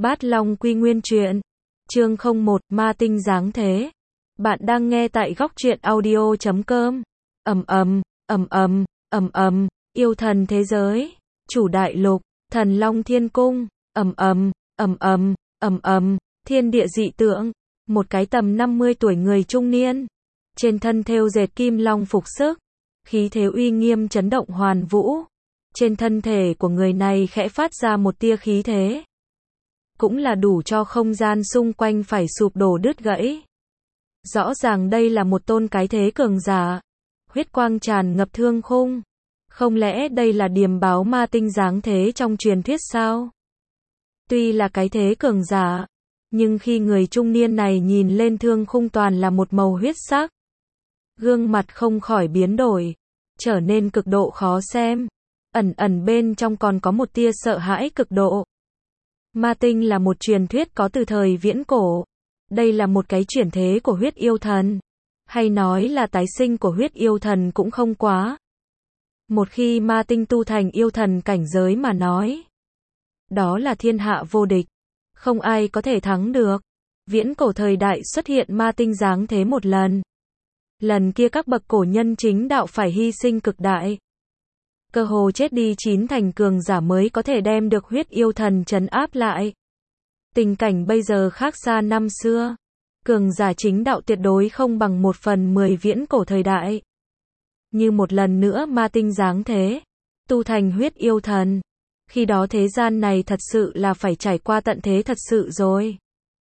Bát Long Quy Nguyên Truyện, chương 01, Ma Tinh Giáng Thế. Bạn đang nghe tại góc truyện audio.com. Yêu thần thế giới, chủ đại lục, thần Long Thiên Cung, thiên địa dị tượng, một cái tầm 50 tuổi người trung niên, trên thân thêu dệt kim long phục sức, khí thế uy nghiêm chấn động hoàn vũ. Trên thân thể của người này khẽ phát ra một tia khí thế, cũng là đủ cho không gian xung quanh phải sụp đổ đứt gãy. Rõ ràng đây là một tôn cái thế cường giả, huyết quang tràn ngập thương khung. Không lẽ đây là điềm báo ma tinh giáng thế trong truyền thuyết sao? Tuy là cái thế cường giả, nhưng khi người trung niên này nhìn lên thương khung toàn là một màu huyết sắc, gương mặt không khỏi biến đổi, trở nên cực độ khó xem. Ẩn bên trong còn có một tia sợ hãi cực độ. Ma tinh là một truyền thuyết có từ thời viễn cổ. Đây là một cái chuyển thế của huyết yêu thần, hay nói là tái sinh của huyết yêu thần cũng không quá. Một khi ma tinh tu thành yêu thần cảnh giới mà nói, đó là thiên hạ vô địch, không ai có thể thắng được. Viễn cổ thời đại xuất hiện ma tinh giáng thế một lần. Lần kia các bậc cổ nhân chính đạo phải hy sinh cực đại, cơ hồ chết đi 9 thành cường giả mới có thể đem được huyết yêu thần trấn áp lại. Tình cảnh bây giờ khác xa năm xưa. Cường giả chính đạo tuyệt đối không bằng 1/10 viễn cổ thời đại. Như một lần nữa ma tinh giáng thế, tu thành huyết yêu thần. Khi đó thế gian này thật sự là phải trải qua tận thế thật sự rồi.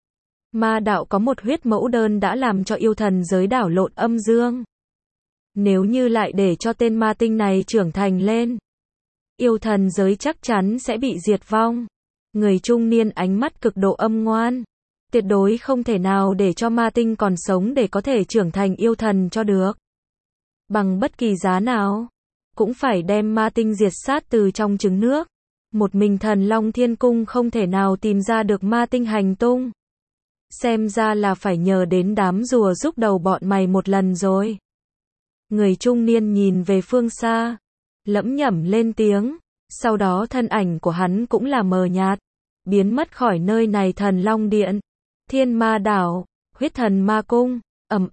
Ma đạo có một huyết mẫu đơn đã làm cho yêu thần giới đảo lộn âm dương. Nếu như lại để cho tên ma tinh này trưởng thành lên, yêu thần giới chắc chắn sẽ bị diệt vong. Người trung niên ánh mắt cực độ âm ngoan, tuyệt đối không thể nào để cho ma tinh còn sống để có thể trưởng thành yêu thần cho được. Bằng bất kỳ giá nào, cũng phải đem ma tinh diệt sát từ trong trứng nước. Một mình thần Long Thiên Cung không thể nào tìm ra được ma tinh hành tung. Xem ra là phải nhờ đến đám rùa giúp đầu bọn mày một lần rồi. Người trung niên nhìn về phương xa, lẩm nhẩm lên tiếng, sau đó thân ảnh của hắn cũng là mờ nhạt, biến mất khỏi nơi này. Thần Long Điện, Thiên Ma Đảo, Huyết Thần Ma Cung,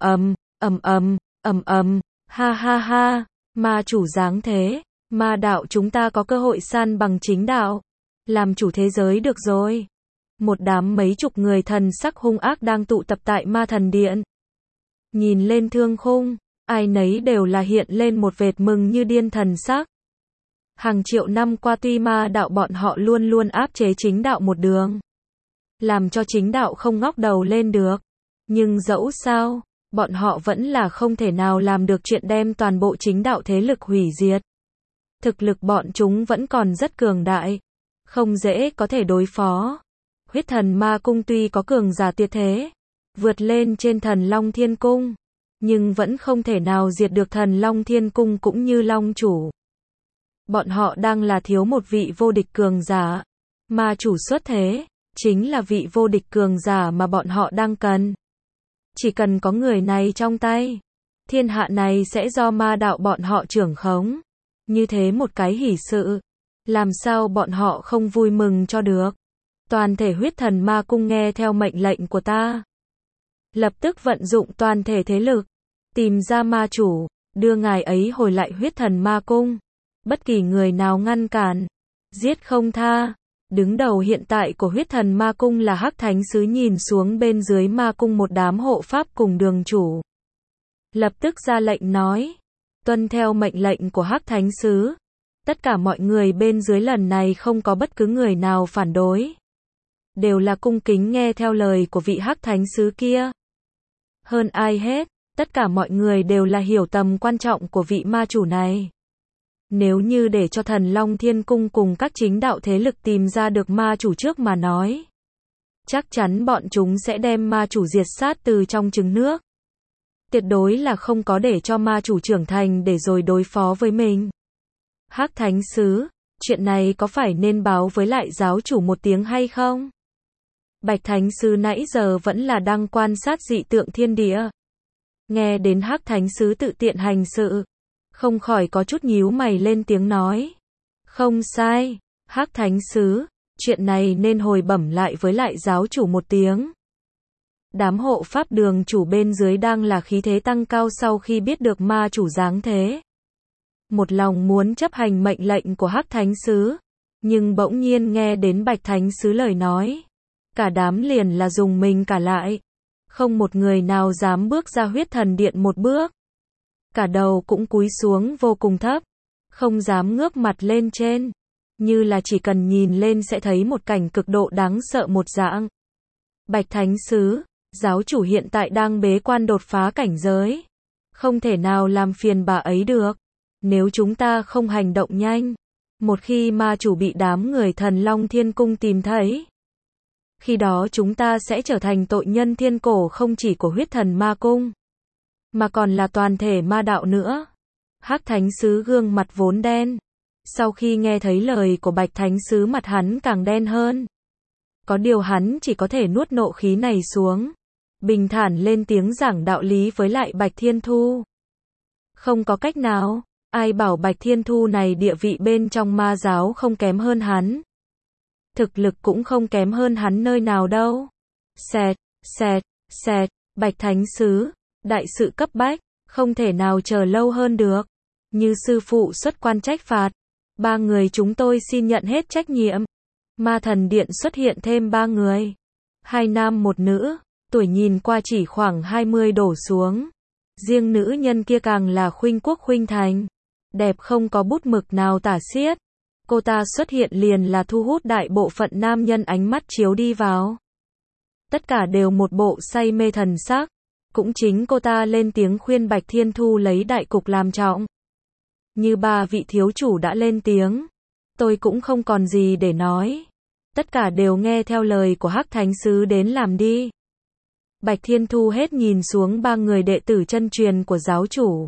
ha ha ha, ma chủ giáng thế, ma đạo chúng ta có cơ hội san bằng chính đạo, làm chủ thế giới được rồi. Một đám mấy chục người thần sắc hung ác đang tụ tập tại Ma Thần Điện. Nhìn lên thương khung, ai nấy đều là hiện lên một vệt mừng như điên thần sắc. Hàng triệu năm qua tuy ma đạo bọn họ luôn luôn áp chế chính đạo một đường, làm cho chính đạo không ngóc đầu lên được, nhưng dẫu sao, bọn họ vẫn là không thể nào làm được chuyện đem toàn bộ chính đạo thế lực hủy diệt. Thực lực bọn chúng vẫn còn rất cường đại, không dễ có thể đối phó. Huyết Thần Ma Cung tuy có cường giả tuyệt thế, vượt lên trên thần Long Thiên Cung, nhưng vẫn không thể nào diệt được thần Long Thiên Cung cũng như Long Chủ. Bọn họ đang là thiếu một vị vô địch cường giả. Ma chủ xuất thế, chính là vị vô địch cường giả mà bọn họ đang cần. Chỉ cần có người này trong tay, thiên hạ này sẽ do ma đạo bọn họ trưởng khống. Như thế một cái hỷ sự, làm sao bọn họ không vui mừng cho được. Toàn thể Huyết Thần Ma Cung nghe theo mệnh lệnh của ta. Lập tức vận dụng toàn thể thế lực, tìm ra ma chủ, đưa ngài ấy hồi lại Huyết Thần Ma Cung. Bất kỳ người nào ngăn cản, giết không tha. Đứng đầu hiện tại của Huyết Thần Ma Cung là Hắc Thánh Sứ nhìn xuống bên dưới ma cung một đám hộ pháp cùng đường chủ. Lập tức ra lệnh nói, tuân theo mệnh lệnh của Hắc Thánh Sứ. Tất cả mọi người bên dưới lần này không có bất cứ người nào phản đối, đều là cung kính nghe theo lời của vị Hắc Thánh Sứ kia. Hơn ai hết, tất cả mọi người đều là hiểu tầm quan trọng của vị ma chủ này. Nếu như để cho thần Long Thiên Cung cùng các chính đạo thế lực tìm ra được ma chủ trước mà nói, chắc chắn bọn chúng sẽ đem ma chủ diệt sát từ trong trứng nước. Tuyệt đối là không có để cho ma chủ trưởng thành để rồi đối phó với mình. Hắc Thánh Sứ, chuyện này có phải nên báo với lại giáo chủ một tiếng hay không? Bạch Thánh Sứ nãy giờ vẫn là đang quan sát dị tượng thiên địa. Nghe đến Hắc Thánh Sứ tự tiện hành sự, không khỏi có chút nhíu mày lên tiếng nói. Không sai, Hắc Thánh Sứ, chuyện này nên hồi bẩm lại với lại giáo chủ một tiếng. Đám hộ pháp đường chủ bên dưới đang là khí thế tăng cao sau khi biết được ma chủ giáng thế. Một lòng muốn chấp hành mệnh lệnh của Hắc Thánh Sứ, nhưng bỗng nhiên nghe đến Bạch Thánh Sứ lời nói. Cả đám liền là dùng mình cả lại. Không một người nào dám bước ra huyết thần điện một bước. Cả đầu cũng cúi xuống vô cùng thấp. Không dám ngước mặt lên trên. Như là chỉ cần nhìn lên sẽ thấy một cảnh cực độ đáng sợ một dạng. Bạch Thánh Sứ, giáo chủ hiện tại đang bế quan đột phá cảnh giới. Không thể nào làm phiền bà ấy được. Nếu chúng ta không hành động nhanh, một khi ma chủ bị đám người Thần Long Thiên Cung tìm thấy, khi đó chúng ta sẽ trở thành tội nhân thiên cổ không chỉ của huyết thần ma cung, mà còn là toàn thể ma đạo nữa. Hắc Thánh Sứ gương mặt vốn đen. Sau khi nghe thấy lời của Bạch Thánh Sứ mặt hắn càng đen hơn. Có điều hắn chỉ có thể nuốt nộ khí này xuống. Bình thản lên tiếng giảng đạo lý với lại Bạch Thiên Thu. Không có cách nào. Ai bảo Bạch Thiên Thu này địa vị bên trong ma giáo không kém hơn hắn. Thực lực cũng không kém hơn hắn nơi nào đâu. Xẹt, xẹt, xẹt, Bạch Thánh Sứ, đại sự cấp bách, không thể nào chờ lâu hơn được. Như sư phụ xuất quan trách phạt, 3 người chúng tôi xin nhận hết trách nhiệm. Ma thần điện xuất hiện thêm 3 người. 2 nam 1 nữ, tuổi nhìn qua chỉ khoảng 20 đổ xuống. Riêng nữ nhân kia càng là khuynh quốc khuynh thành. Đẹp không có bút mực nào tả xiết. Cô ta xuất hiện liền là thu hút đại bộ phận nam nhân ánh mắt chiếu đi vào. Tất cả đều một bộ say mê thần sắc. Cũng chính cô ta lên tiếng khuyên Bạch Thiên Thu lấy đại cục làm trọng. Như 3 vị thiếu chủ đã lên tiếng, tôi cũng không còn gì để nói. Tất cả đều nghe theo lời của Hắc Thánh Sứ đến làm đi. Bạch Thiên Thu hết nhìn xuống 3 người đệ tử chân truyền của giáo chủ.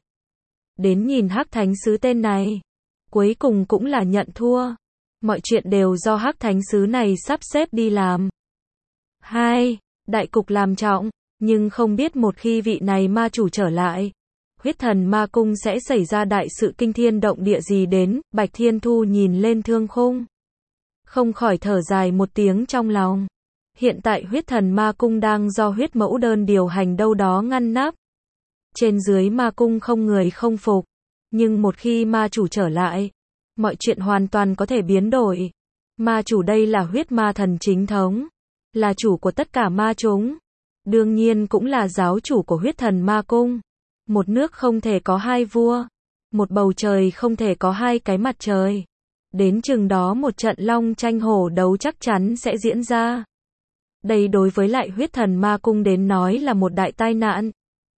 Đến nhìn Hắc Thánh Sứ tên này. Cuối cùng cũng là nhận thua. Mọi chuyện đều do Hắc Thánh Sứ này sắp xếp đi làm. 2. Đại cục làm trọng. Nhưng không biết một khi vị này ma chủ trở lại, huyết thần ma cung sẽ xảy ra đại sự kinh thiên động địa gì đến. Bạch Thiên Thu nhìn lên thương khung, không khỏi thở dài một tiếng trong lòng. Hiện tại huyết thần ma cung đang do huyết mẫu đơn điều hành đâu đó ngăn nắp. Trên dưới ma cung không người không phục. Nhưng một khi ma chủ trở lại, mọi chuyện hoàn toàn có thể biến đổi. Ma chủ đây là huyết ma thần chính thống, là chủ của tất cả ma chúng. Đương nhiên cũng là giáo chủ của huyết thần ma cung. Một nước không thể có 2 vua. Một bầu trời không thể có 2 cái mặt trời. Đến chừng đó một trận long tranh hổ đấu chắc chắn sẽ diễn ra. Đây đối với lại huyết thần ma cung đến nói là một đại tai nạn.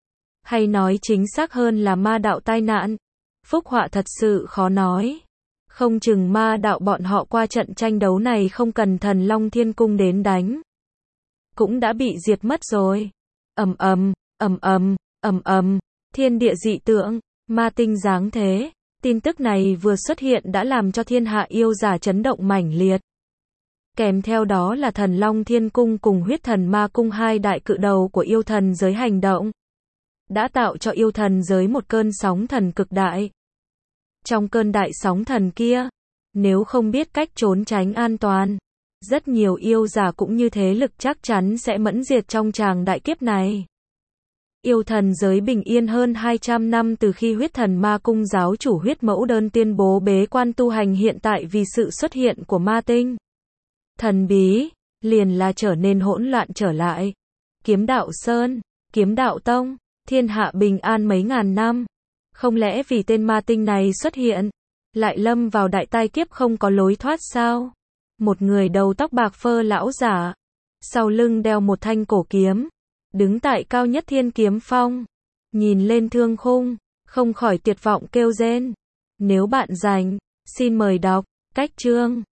Hay nói chính xác hơn là ma đạo tai nạn. Phúc họa thật sự khó nói. Không chừng ma đạo bọn họ qua trận tranh đấu này không cần Thần Long Thiên Cung đến đánh, cũng đã bị diệt mất rồi. Ầm ầm, ầm ầm, ầm ầm, thiên địa dị tượng, ma tinh giáng thế. Tin tức này vừa xuất hiện đã làm cho thiên hạ yêu giả chấn động mãnh liệt. Kèm theo đó là Thần Long Thiên Cung cùng huyết thần ma cung, 2 đại cự đầu của yêu thần giới hành động, đã tạo cho yêu thần giới một cơn sóng thần cực đại. Trong cơn đại sóng thần kia, nếu không biết cách trốn tránh an toàn, rất nhiều yêu giả cũng như thế lực chắc chắn sẽ mẫn diệt trong tràng đại kiếp này. Yêu thần giới bình yên hơn 200 năm từ khi huyết thần ma cung giáo chủ huyết mẫu đơn tuyên bố bế quan tu hành, hiện tại vì sự xuất hiện của ma tinh thần bí, liền là trở nên hỗn loạn trở lại. Kiếm đạo sơn, kiếm đạo tông, thiên hạ bình an mấy ngàn năm. Không lẽ vì tên ma tinh này xuất hiện, lại lâm vào đại tai kiếp không có lối thoát sao? Một người đầu tóc bạc phơ lão giả, sau lưng đeo một thanh cổ kiếm, đứng tại cao nhất thiên kiếm phong, nhìn lên thương khung, không khỏi tuyệt vọng kêu rên. Nếu bạn rảnh, xin mời đọc cách chương.